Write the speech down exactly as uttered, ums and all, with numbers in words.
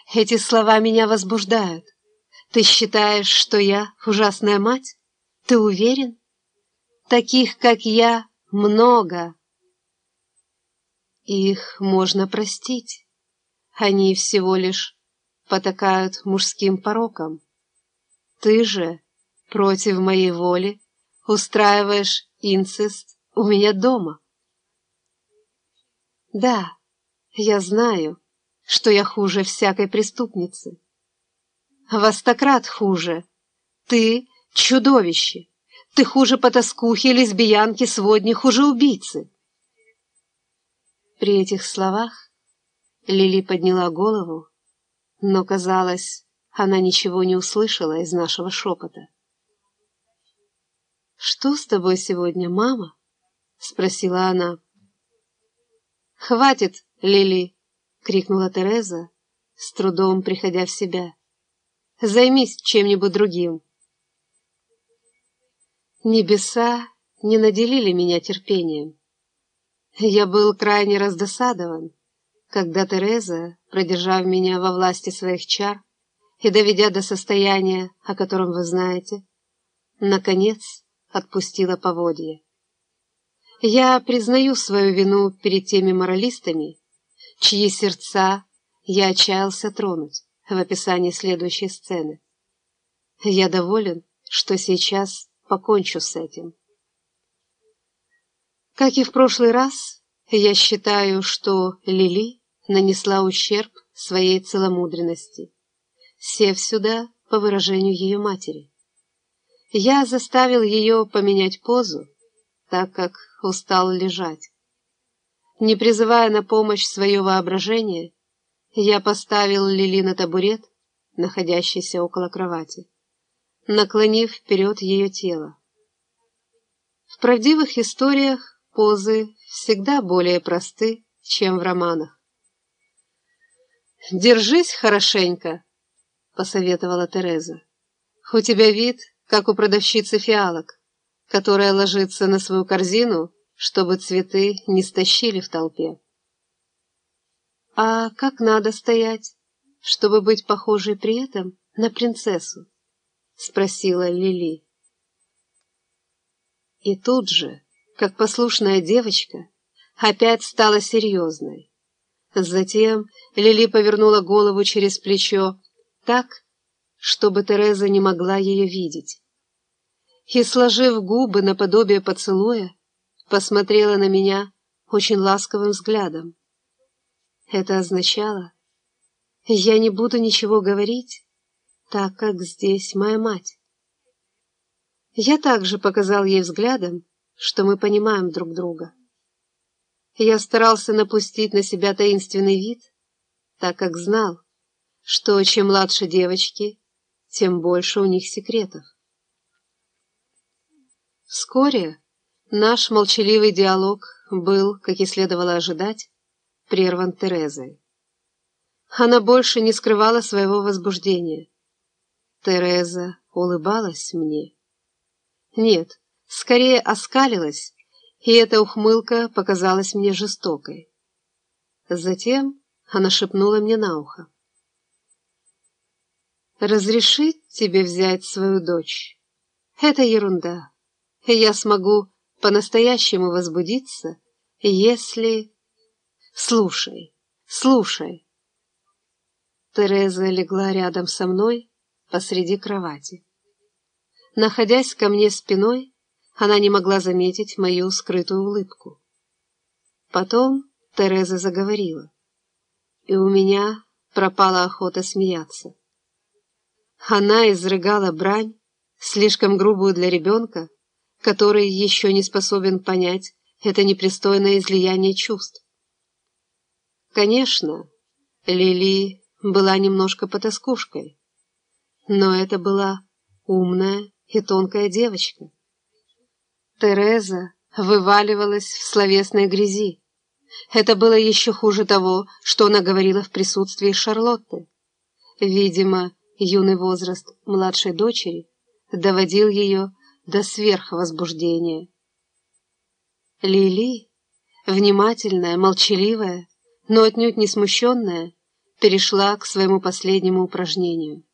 Эти слова меня возбуждают. Ты считаешь, что я ужасная мать? Ты уверен? Таких, как я, много. Их можно простить. Они всего лишь потакают мужским порокам. Ты же против моей воли устраиваешь инцест у меня дома. Да, я знаю, что я хуже всякой преступницы. Во сто крат хуже. Ты — чудовище. Ты хуже потаскухи, лесбиянки, сводни, хуже убийцы. При этих словах Лили подняла голову, но, казалось, она ничего не услышала из нашего шепота. «Что с тобой сегодня, мама?» — спросила она. «Хватит, Лили!» — крикнула Тереза, с трудом приходя в себя. «Займись чем-нибудь другим». Небеса не наделили меня терпением. Я был крайне раздосадован, когда Тереза, продержав меня во власти своих чар и доведя до состояния, о котором вы знаете, наконец отпустила поводья. Я признаю свою вину перед теми моралистами, чьи сердца я отчаялся тронуть в описании следующей сцены. Я доволен, что сейчас покончу с этим. Как и в прошлый раз, я считаю, что Лили нанесла ущерб своей целомудренности, сев сюда по выражению ее матери. Я заставил ее поменять позу, так как устал лежать. Не призывая на помощь свое воображение, я поставил Лили на табурет, находящийся около кровати, наклонив вперед ее тело. В правдивых историях позы всегда более просты, чем в романах. «Держись хорошенько», — посоветовала Тереза. «У тебя вид, как у продавщицы фиалок, которая ложится на свою корзину, чтобы цветы не стащили в толпе». «А как надо стоять, чтобы быть похожей при этом на принцессу?» — спросила Лили. И тут же, как послушная девочка, опять стала серьезной. Затем Лили повернула голову через плечо так, чтобы Тереза не могла ее видеть. И, сложив губы наподобие поцелуя, посмотрела на меня очень ласковым взглядом. Это означало: я не буду ничего говорить, так как здесь моя мать. Я также показал ей взглядом, что мы понимаем друг друга. Я старался напустить на себя таинственный вид, так как знал, что чем младше девочки, тем больше у них секретов. Вскоре наш молчаливый диалог был, как и следовало ожидать, прерван Терезой. Она больше не скрывала своего возбуждения. Тереза улыбалась мне. Нет, скорее оскалилась, и эта ухмылка показалась мне жестокой. Затем она шепнула мне на ухо: «Разрешить тебе взять свою дочь? Это ерунда. Я смогу по-настоящему возбудиться, если... Слушай, слушай». Тереза легла рядом со мной посреди кровати. Находясь ко мне спиной, она не могла заметить мою скрытую улыбку. Потом Тереза заговорила, и у меня пропала охота смеяться. Она изрыгала брань, слишком грубую для ребенка, который еще не способен понять это непристойное излияние чувств. Конечно, Лили была немножко потаскушкой, но это была умная и тонкая девочка. Тереза вываливалась в словесной грязи. Это было еще хуже того, что она говорила в присутствии Шарлотты. Видимо, юный возраст младшей дочери доводил ее до сверхвозбуждения. Лили, внимательная, молчаливая, но отнюдь не смущенная, перешла к своему последнему упражнению.